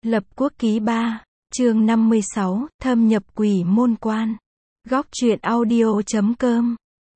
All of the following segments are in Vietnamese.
Lập Quốc Ký 3, chương 56, thâm nhập Quỷ Môn Quan. Góc truyện audio.com.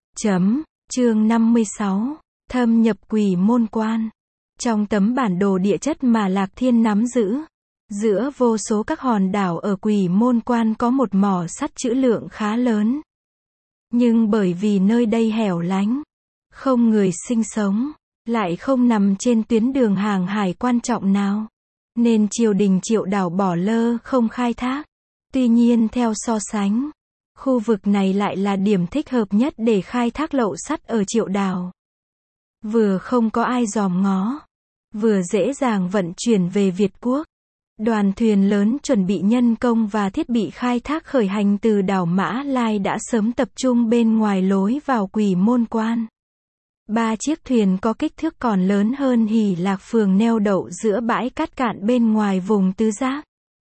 Chương 56, thâm nhập Quỷ Môn Quan. Trong tấm bản đồ địa chất mà Lạc Thiên nắm giữ, giữa vô số các hòn đảo ở Quỷ Môn Quan có một mỏ sắt trữ lượng khá lớn. Nhưng bởi vì nơi đây hẻo lánh, không người sinh sống, lại không nằm trên tuyến đường hàng hải quan trọng nào, nên triều đình Triệu Đảo bỏ lơ không khai thác. Tuy nhiên theo so sánh, khu vực này lại là điểm thích hợp nhất để khai thác lậu sắt ở Triệu Đảo. Vừa không có ai dòm ngó, vừa dễ dàng vận chuyển về Việt Quốc. Đoàn thuyền lớn chuẩn bị nhân công và thiết bị khai thác khởi hành từ đảo Mã Lai đã sớm tập trung bên ngoài lối vào Quỷ Môn Quan. 3 chiếc thuyền có kích thước còn lớn hơn Hỷ Lạc Phường neo đậu giữa bãi cát cạn bên ngoài vùng Tứ Giác.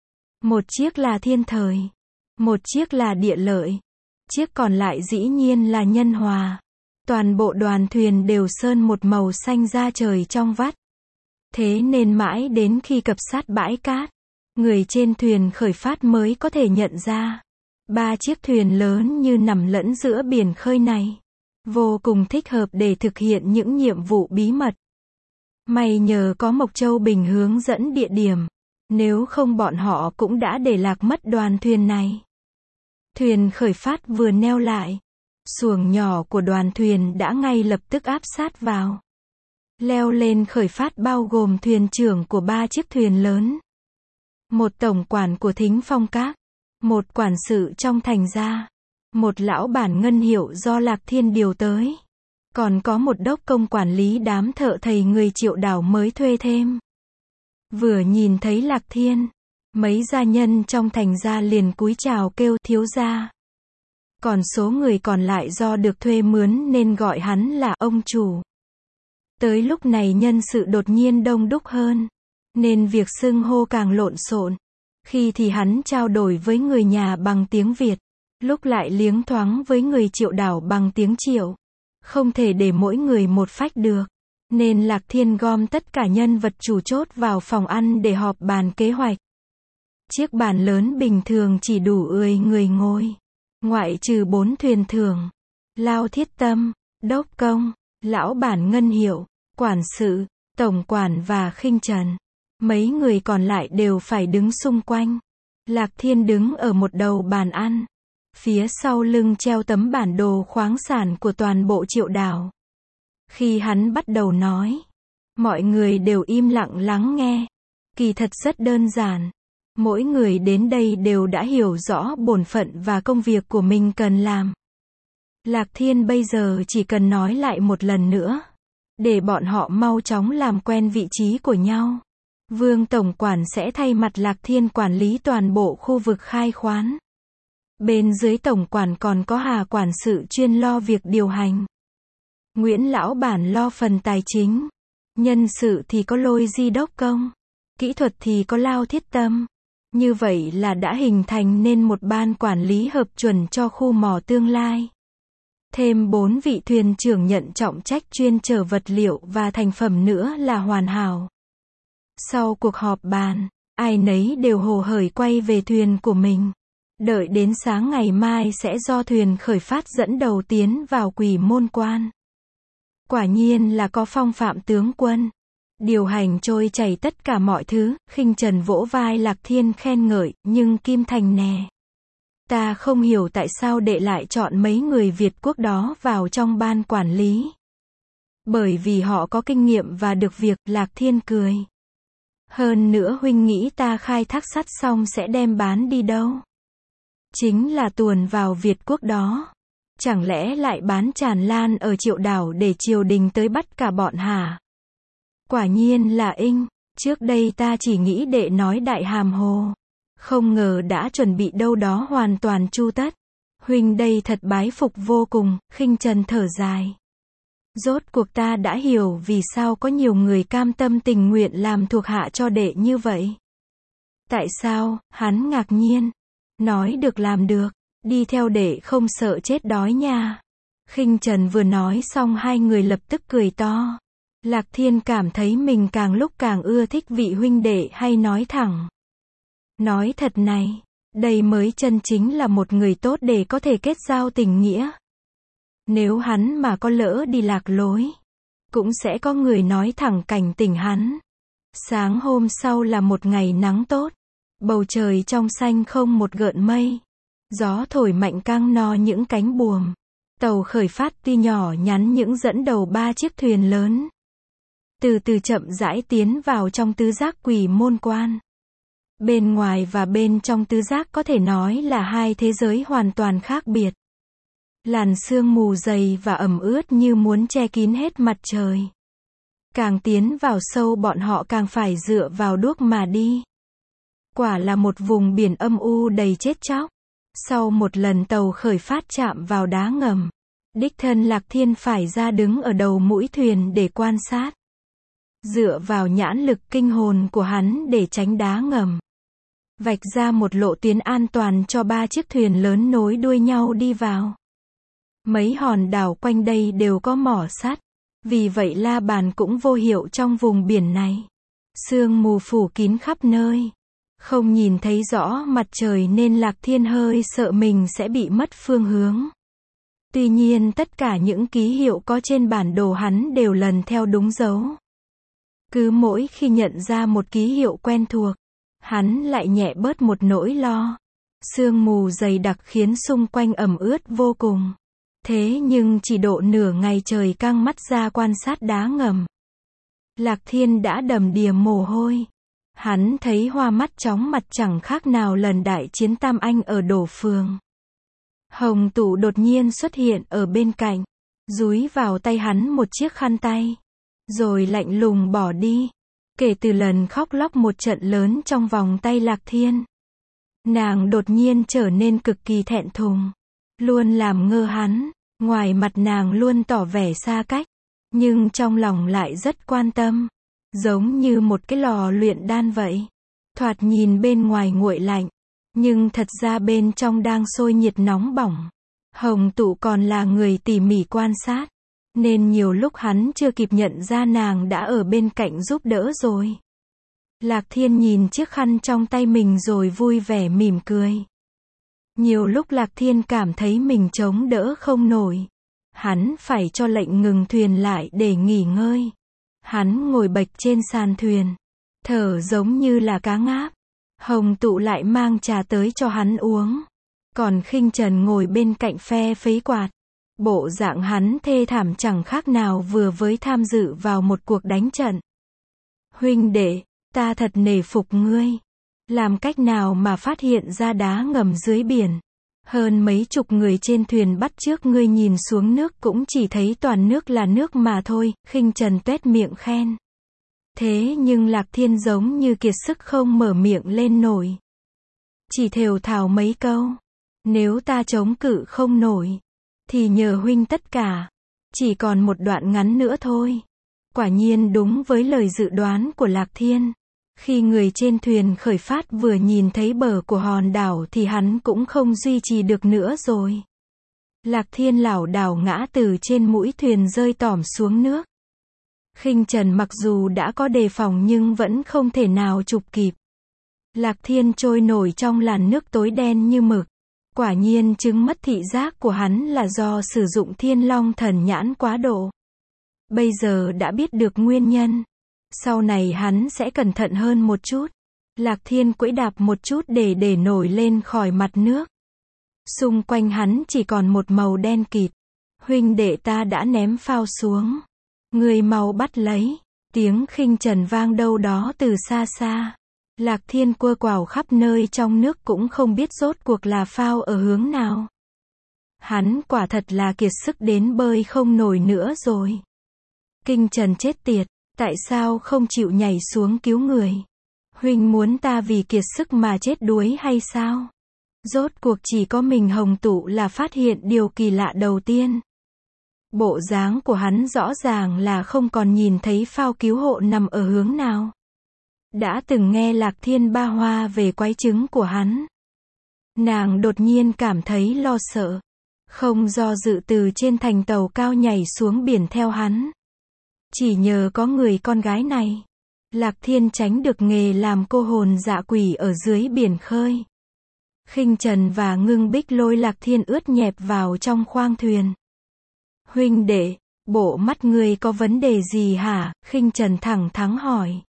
Một chiếc là Thiên Thời, một chiếc là Địa Lợi, chiếc còn lại dĩ nhiên là Nhân Hòa. Toàn bộ đoàn thuyền đều sơn một màu xanh da trời trong vắt. Thế nên mãi đến khi cập sát bãi cát, người trên thuyền khởi phát mới có thể nhận ra 3 chiếc thuyền lớn như nằm lẫn giữa biển khơi này, vô cùng thích hợp để thực hiện những nhiệm vụ bí mật. May nhờ có Mộc Châu Bình hướng dẫn địa điểm, nếu không bọn họ cũng đã để lạc mất đoàn thuyền này. Thuyền khởi phát vừa neo lại, xuồng nhỏ của đoàn thuyền đã ngay lập tức áp sát vào. Leo lên khởi phát bao gồm thuyền trưởng của 3 chiếc thuyền lớn, một tổng quản của Thính Phong Các, một quản sự trong thành gia, một lão bản ngân hiệu do Lạc Thiên điều tới, còn có một đốc công quản lý đám thợ thầy người Triệu Đảo mới thuê thêm. Vừa nhìn thấy Lạc Thiên, mấy gia nhân trong thành gia liền cúi chào kêu thiếu gia. Còn số người còn lại do được thuê mướn nên gọi hắn là ông chủ. Tới lúc này nhân sự đột nhiên đông đúc hơn, nên việc xưng hô càng lộn xộn. Khi thì hắn trao đổi với người nhà bằng tiếng Việt, lúc lại liếng thoáng với người Triệu Đảo bằng tiếng Triệu. Không thể để mỗi người một phách được, nên Lạc Thiên gom tất cả nhân vật chủ chốt vào phòng ăn để họp bàn kế hoạch. Chiếc bàn lớn bình thường chỉ đủ 10 người ngồi, ngoại trừ 4 thuyền trưởng, Lao Thiết Tâm, đốc công, lão bản ngân hiệu, quản sự, tổng quản và Khinh Trần. Mấy người còn lại đều phải đứng xung quanh. Lạc Thiên đứng ở một đầu bàn ăn, phía sau lưng treo tấm bản đồ khoáng sản của toàn bộ Triệu Đảo. Khi hắn bắt đầu nói, mọi người đều im lặng lắng nghe. Kỳ thật rất đơn giản. Mỗi người đến đây đều đã hiểu rõ bổn phận và công việc của mình cần làm. Lạc Thiên bây giờ chỉ cần nói lại một lần nữa, để bọn họ mau chóng làm quen vị trí của nhau. Vương Tổng Quản sẽ thay mặt Lạc Thiên quản lý toàn bộ khu vực khai khoáng. Bên dưới Tổng Quản còn có Hà Quản sự chuyên lo việc điều hành. Nguyễn Lão Bản lo phần tài chính. Nhân sự thì có Lôi Di đốc công. Kỹ thuật thì có Lao Thiết Tâm. Như vậy là đã hình thành nên một ban quản lý hợp chuẩn cho khu mỏ tương lai. Thêm 4 vị thuyền trưởng nhận trọng trách chuyên chở vật liệu và thành phẩm nữa là hoàn hảo. Sau cuộc họp bàn, ai nấy đều hồ hởi quay về thuyền của mình. Đợi đến sáng ngày mai sẽ do thuyền khởi phát dẫn đầu tiến vào Quỷ Môn Quan. Quả nhiên là có phong phạm tướng quân. Điều hành trôi chảy tất cả mọi thứ. Khinh Trần vỗ vai Lạc Thiên khen ngợi, nhưng Kim Thành nè. Ta không hiểu tại sao đệ lại chọn mấy người Việt Quốc đó vào trong ban quản lý. Bởi vì họ có kinh nghiệm và được việc. Lạc Thiên cười. Hơn nữa huynh nghĩ ta khai thác sắt xong sẽ đem bán đi đâu? Chính là tuồn vào Việt Quốc đó. Chẳng lẽ lại bán tràn lan ở Triệu Đảo để triều đình tới bắt cả bọn hả? Quả nhiên là inh. Trước đây ta chỉ nghĩ đệ nói đại hàm hồ, không ngờ đã chuẩn bị đâu đó hoàn toàn chu tất. Huynh đây thật bái phục vô cùng. Khinh Trần thở dài. Rốt cuộc ta đã hiểu vì sao có nhiều người cam tâm tình nguyện làm thuộc hạ cho đệ như vậy. Tại sao? Hắn ngạc nhiên. Nói được làm được, đi theo đệ không sợ chết đói nha. Khinh Trần vừa nói xong hai người lập tức cười to. Lạc Thiên cảm thấy mình càng lúc càng ưa thích vị huynh đệ hay nói thẳng. Nói thật này, đây mới chân chính là một người tốt để có thể kết giao tình nghĩa. Nếu hắn mà có lỡ đi lạc lối, cũng sẽ có người nói thẳng cảnh tỉnh hắn. Sáng hôm sau là một ngày nắng tốt, bầu trời trong xanh không một gợn mây. Gió thổi mạnh căng no những cánh buồm. Tàu khởi phát tuy nhỏ nhắn những dẫn đầu 3 chiếc thuyền lớn. Từ từ chậm rãi tiến vào trong tứ giác Quỷ Môn Quan. Bên ngoài và bên trong tứ giác có thể nói là hai thế giới hoàn toàn khác biệt. Làn sương mù dày và ẩm ướt như muốn che kín hết mặt trời. Càng tiến vào sâu bọn họ càng phải dựa vào đuốc mà đi. Quả là một vùng biển âm u đầy chết chóc. Sau một lần tàu khởi phát chạm vào đá ngầm, đích thân Lạc Thiên phải ra đứng ở đầu mũi thuyền để quan sát. Dựa vào nhãn lực kinh hồn của hắn để tránh đá ngầm. Vạch ra một lộ tuyến an toàn cho 3 chiếc thuyền lớn nối đuôi nhau đi vào. Mấy hòn đảo quanh đây đều có mỏ sắt. Vì vậy la bàn cũng vô hiệu trong vùng biển này. Sương mù phủ kín khắp nơi. Không nhìn thấy rõ mặt trời nên Lạc Thiên hơi sợ mình sẽ bị mất phương hướng. Tuy nhiên tất cả những ký hiệu có trên bản đồ hắn đều lần theo đúng dấu. Cứ mỗi khi nhận ra một ký hiệu quen thuộc, hắn lại nhẹ bớt một nỗi lo. Sương mù dày đặc khiến xung quanh ẩm ướt vô cùng. Thế nhưng chỉ độ nửa ngày trời căng mắt ra quan sát đá ngầm. Lạc Thiên đã đầm đìa mồ hôi. Hắn thấy hoa mắt chóng mặt chẳng khác nào lần đại chiến Tam Anh ở Đổ Phường. Hồng Tụ đột nhiên xuất hiện ở bên cạnh, dúi vào tay hắn một chiếc khăn tay, rồi lạnh lùng bỏ đi. Kể từ lần khóc lóc một trận lớn trong vòng tay Lạc Thiên, nàng đột nhiên trở nên cực kỳ thẹn thùng, luôn làm ngơ hắn. Ngoài mặt nàng luôn tỏ vẻ xa cách, nhưng trong lòng lại rất quan tâm. Giống như một cái lò luyện đan vậy. Thoạt nhìn bên ngoài nguội lạnh, nhưng thật ra bên trong đang sôi nhiệt nóng bỏng. Hồng Tụ còn là người tỉ mỉ quan sát, nên nhiều lúc hắn chưa kịp nhận ra nàng đã ở bên cạnh giúp đỡ rồi. Lạc Thiên nhìn chiếc khăn trong tay mình rồi vui vẻ mỉm cười. Nhiều lúc Lạc Thiên cảm thấy mình chống đỡ không nổi. Hắn phải cho lệnh ngừng thuyền lại để nghỉ ngơi. Hắn ngồi bệch trên sàn thuyền, thở giống như là cá ngáp. Hồng Tụ lại mang trà tới cho hắn uống. Còn Khinh Trần ngồi bên cạnh phe phẩy quạt. Bộ dạng hắn thê thảm chẳng khác nào vừa mới tham dự vào một cuộc đánh trận. Huynh đệ, ta thật nể phục ngươi. Làm cách nào mà phát hiện ra đá ngầm dưới biển? Hơn mấy chục người trên thuyền bắt chước ngươi nhìn xuống nước cũng chỉ thấy toàn nước là nước mà thôi. Khinh Trần tuét miệng khen. Thế nhưng Lạc Thiên giống như kiệt sức không mở miệng lên nổi. Chỉ thều thào mấy câu. Nếu ta chống cự không nổi, thì nhờ huynh tất cả. Chỉ còn một đoạn ngắn nữa thôi. Quả nhiên đúng với lời dự đoán của Lạc Thiên. Khi người trên thuyền khởi phát vừa nhìn thấy bờ của hòn đảo thì hắn cũng không duy trì được nữa rồi. Lạc Thiên lảo đảo ngã từ trên mũi thuyền rơi tỏm xuống nước. Khinh Trần mặc dù đã có đề phòng nhưng vẫn không thể nào chụp kịp. Lạc Thiên trôi nổi trong làn nước tối đen như mực. Quả nhiên chứng mất thị giác của hắn là do sử dụng Thiên Long Thần Nhãn quá độ. Bây giờ đã biết được nguyên nhân. Sau này hắn sẽ cẩn thận hơn một chút. Lạc Thiên quẫy đạp một chút để nổi lên khỏi mặt nước. Xung quanh hắn chỉ còn một màu đen kịt. Huynh đệ ta đã ném phao xuống. Người mau bắt lấy. Tiếng Khinh Trần vang đâu đó từ xa xa. Lạc Thiên quơ quào khắp nơi trong nước cũng không biết rốt cuộc là phao ở hướng nào. Hắn quả thật là kiệt sức đến bơi không nổi nữa rồi. Kinh Trần chết tiệt. Tại sao không chịu nhảy xuống cứu người? Huynh muốn ta vì kiệt sức mà chết đuối hay sao? Rốt cuộc chỉ có mình Hồng Tụ là phát hiện điều kỳ lạ đầu tiên. Bộ dáng của hắn rõ ràng là không còn nhìn thấy phao cứu hộ nằm ở hướng nào. Đã từng nghe Lạc Thiên ba hoa về quái chứng của hắn. Nàng đột nhiên cảm thấy lo sợ. Không do dự từ trên thành tàu cao nhảy xuống biển theo hắn. Chỉ nhờ có người con gái này. Lạc Thiên tránh được nghề làm cô hồn dạ quỷ ở dưới biển khơi. Khinh Trần và Ngưng Bích lôi Lạc Thiên ướt nhẹp vào trong khoang thuyền. Huynh đệ, bộ mắt ngươi có vấn đề gì hả? Khinh Trần thẳng thắn hỏi.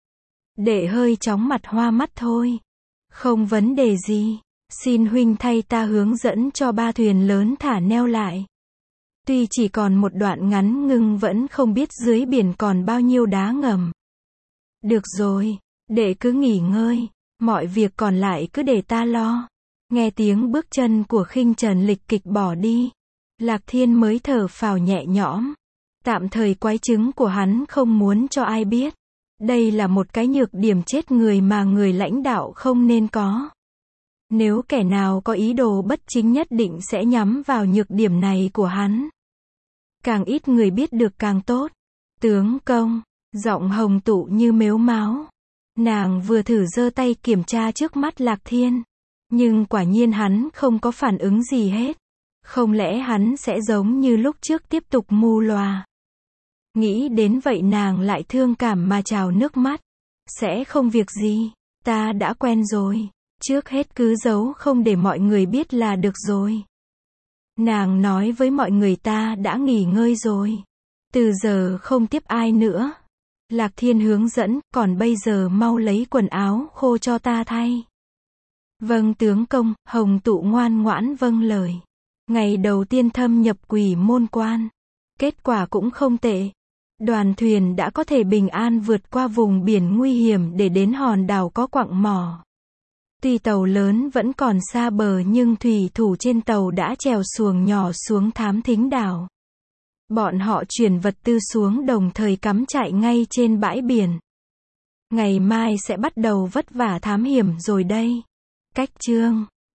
Đệ hơi chóng mặt hoa mắt thôi. Không vấn đề gì. Xin huynh thay ta hướng dẫn cho 3 thuyền lớn thả neo lại. Tuy chỉ còn một đoạn ngắn nhưng vẫn không biết dưới biển còn bao nhiêu đá ngầm. Được rồi, đệ cứ nghỉ ngơi. Mọi việc còn lại cứ để ta lo. Nghe tiếng bước chân của Khinh Trần lịch kịch bỏ đi. Lạc Thiên mới thở phào nhẹ nhõm. Tạm thời quái chứng của hắn không muốn cho ai biết. Đây là một cái nhược điểm chết người mà người lãnh đạo không nên có. Nếu kẻ nào có ý đồ bất chính nhất định sẽ nhắm vào nhược điểm này của hắn. Càng ít người biết được càng tốt. Tướng công, giọng Hồng Tụ như mếu máo. Nàng vừa thử giơ tay kiểm tra trước mắt Lạc Thiên. Nhưng quả nhiên hắn không có phản ứng gì hết. Không lẽ hắn sẽ giống như lúc trước tiếp tục mù lòa. Nghĩ đến vậy nàng lại thương cảm mà trào nước mắt. Sẽ không việc gì, ta đã quen rồi. Trước hết cứ giấu không để mọi người biết là được rồi. Nàng nói với mọi người ta đã nghỉ ngơi rồi. Từ giờ không tiếp ai nữa. Lạc Thiên hướng dẫn, còn bây giờ mau lấy quần áo khô cho ta thay. Vâng tướng công, Hồng Tụ ngoan ngoãn vâng lời. Ngày đầu tiên thâm nhập Quỷ Môn Quan. Kết quả cũng không tệ. Đoàn thuyền đã có thể bình an vượt qua vùng biển nguy hiểm để đến hòn đảo có quặng mỏ. Tuy tàu lớn vẫn còn xa bờ nhưng thủy thủ trên tàu đã chèo xuồng nhỏ xuống thám thính đảo. Bọn họ chuyển vật tư xuống đồng thời cắm trại ngay trên bãi biển. Ngày mai sẽ bắt đầu vất vả thám hiểm rồi đây. Cách chương